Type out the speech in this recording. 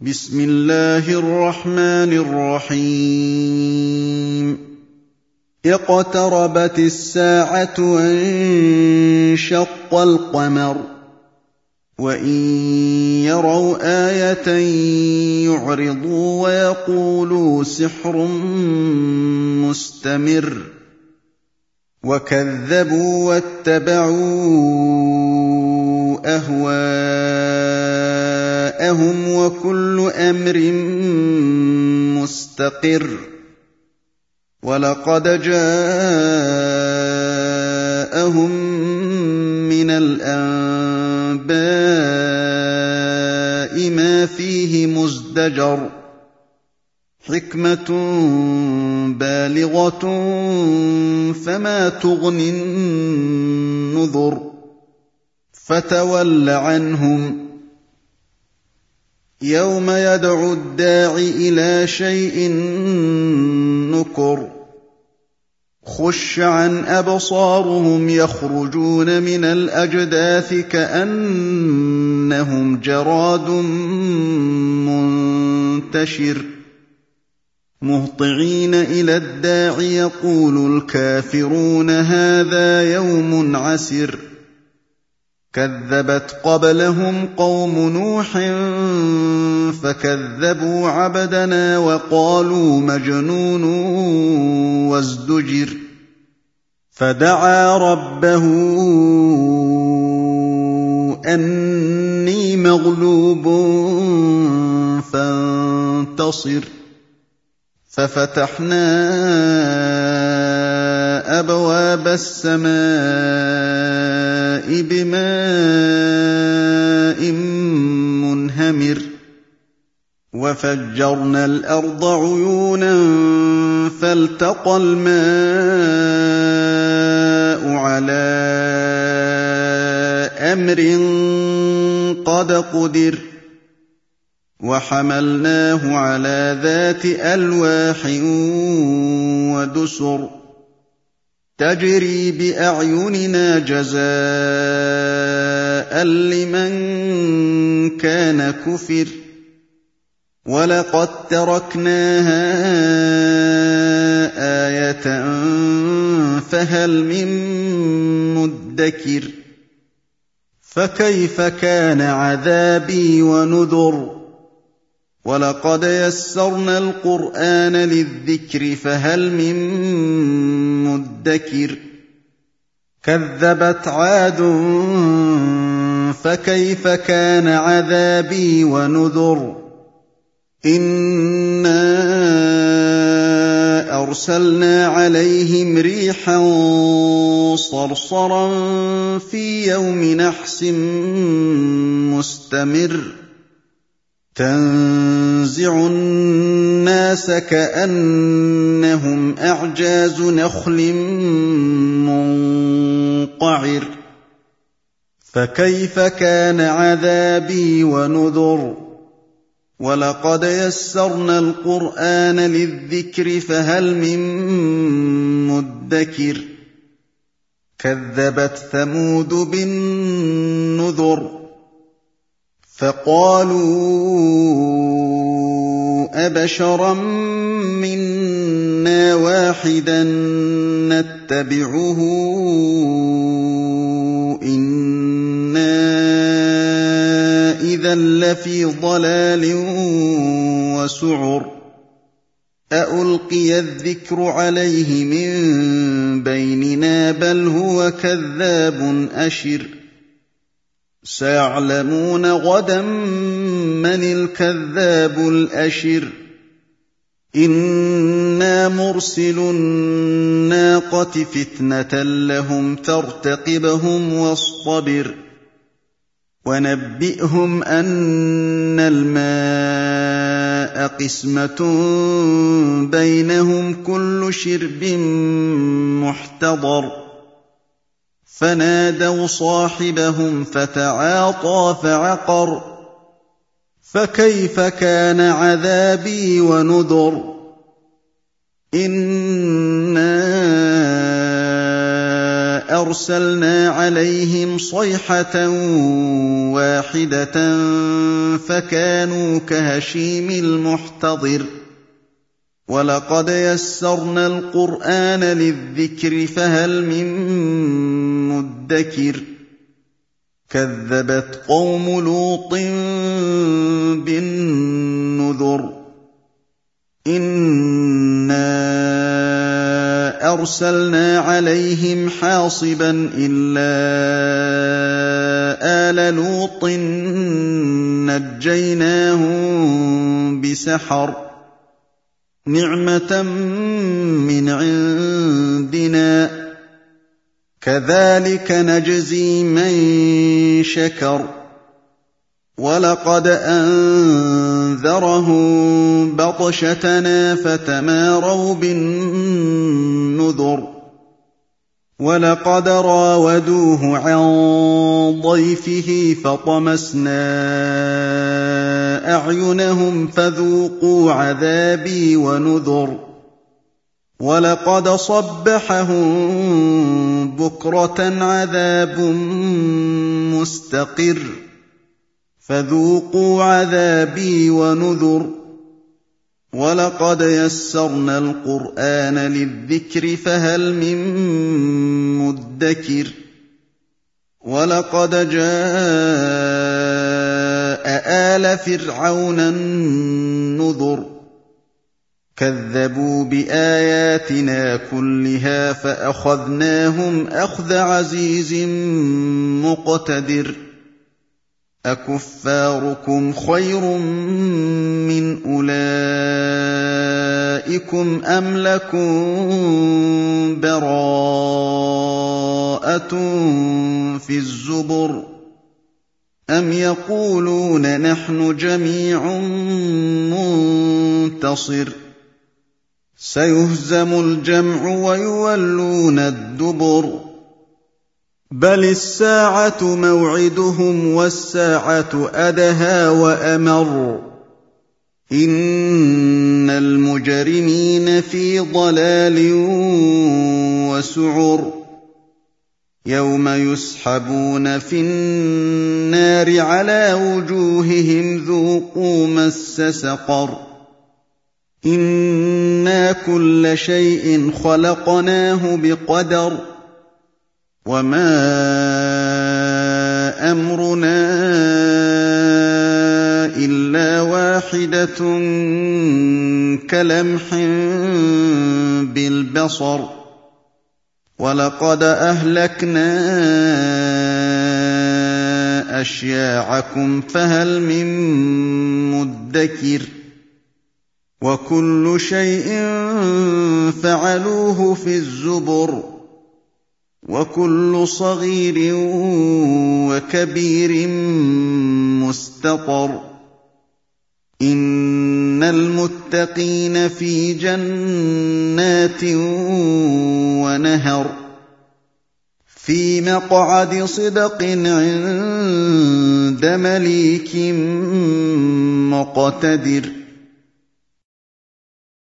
بسم الله الرحمن الرحيم اقتربت الساعة وانشق القمر وإن يروا آية يعرضوا ويقولوا سحر مستمر وكذبوا واتبعوا أهواءهم وكل أمر مستقر ولقد جاءهم من الأنباء ما فيه مزدجر حكمة بالغة فما تغني النذر فتول عنهم يوم يدعو الداع إلى شيء نكر خش عن أبصارهم يخرجون من الأجداث كأنهم جراد منتشر مهطعين إلى الداع يقول الكافرون هذا يوم عسر كذبت قبلهم قوم نوح فكذبوا عبدنا وقالوا مجنون وازدجر فدعا ربه أني مغلوب فانتصر ففتحنا أبواب السماء بماء منهمر وفجرنا الأرض عيونا فالتقى الماء على أمر قد قدر وحملناه على ذات ألواح ودسر تجري بأعيننا جزاء لمن كان كفر ولقد تركناها آية فهل من مدكر فكيف كان عذابي ونذر ولقد يسرنا القرآن للذكر فهل من مدكر كذبت عاد فكيف كان عذابي ونذر إنا أرسلنا عليهم ريحا صرصرا في يوم نحس مستمر تنزع الناس كأنهم أعجاز نخل منقعر فكيف كان عذابي ونذر ولقد يسرنا القرآن للذكر فهل من مدكر كذبت ثمود بالنذر فقالوا أبشرا منا واحدا نتبعه إنا إذا لفي ضلال وسعر أألقي الذكر عليه من بيننا بل هو كذاب أشر سيعلمون غدا من الكذاب الأشر إنا مرسل الناقة فتنة لهم فارتقبهم واصطبر ونبئهم أن الماء قسمة بينهم كل شرب محتضر فنادوا صاحبهم فتعاطى فعقر فكيف كان عذابي ونذر إنا أَرْسَلْنَا عَلَيْهِمْ صَيْحَةً وَاحِدَةً فَكَانُوا كَهَشِيمِ الْمُحْتَظِرِ وَلَقَدْ يَسَّرْنَا الْقُرْآنَ لِلذِّكْرِ فَهَلْ مِن مُّدَّكِرٍ كَذَّبَتْ قَوْمُ لُوطٍ بِالنُّذُرِ إِنَّا أَرْسَلْنَا عَلَيْهِمْ حَاصِبًا إِلَّا آلَ لُوطٍ نَّجَّيْنَاهُم بِسَحَرٍ نِّعْمَةً مِّنْ عِندِنَا ۚ كَذَٰلِكَ نَجْزِي مَن شَكَرَ وَلَقَدْ أَنذَرَهُم بَطْشَتَنَا فَتَمَارَوْا بِالنُّذُرِ وَلَقَدْ رَاوَدُوهُ عَن ضَيْفِهِ فَطَمَسْنَا أَعْيُنَهُمْ فَذُوقُوا عَذَابِي وَنُذُرِ وَلَقَدْ صَبَّحَهُم بُكْرَةً عَذَابٌ مُّسْتَقِرٌّ فَذُوقُوا عَذَابِي وَنُذُرِ وَلَقَدْ يَسَّرْنَا الْقُرْآنَ لِلذِّكْرِ فَهَلْ مِن مُّدَّكِرٍ وَلَقَدْ جَاءَ آلَ فِرْعَوْنَ النُّذُرُ كَذَّبُوا بِآيَاتِنَا كُلِّهَا فَأَخَذْنَاهُمْ أَخْذَ عَزِيزٍ مُّقْتَدِرٍ أَكُفَّارُكُمْ خَيْرٌ مِّنْ أُولَٰئِكُمْ أَمْ لَكُم بَرَاءَةٌ فِي الزُّبُرِ أَمْ يَقُولُونَ نَحْنُ جَمِيعٌ مُّنتَصِرٌ سَيُهْزَمُ الْجَمْعُ وَيُوَلُّونَ الدُّبُرَ بَلِ السَّاعَةُ مَوْعِدُهُمْ وَالسَّاعَةُ أَدْهَىٰ وَأَمَرُّ إِنَّ الْمُجْرِمِينَ فِي ضَلَالٍ وَسُعُرٍ يَوْمَ يُسْحَبُونَ فِي النَّارِ عَلَىٰ وُجُوهِهِمْ ذُوقُوا مَسَّ سَقَرَ إِنَّا كُلَّ شَيْءٍ خَلَقْنَاهُ بِقَدَرٍ وَمَا أَمْرُنَا إِلَّا وَاحِدَةٌ كَلَمْحٍ بِالْبَصَرِ وَلَقَدْ أَهْلَكْنَا أَشْيَاعَكُمْ فَهَلْ مِن مُّدَّكِرٍ وَكُلُّ شَيْءٍ فَعَلُوهُ فِي الزُّبُرِ وَكُلُّ صَغِيرٍ وَكَبِيرٍ مُّسْتَطَرٌ إِنَّ الْمُتَّقِينَ فِي جَنَّاتٍ وَنَهَرٍ فِي مَقْعَدِ صِدْقٍ عِندَ مَلِيكٍ مُّقْتَدِرٍ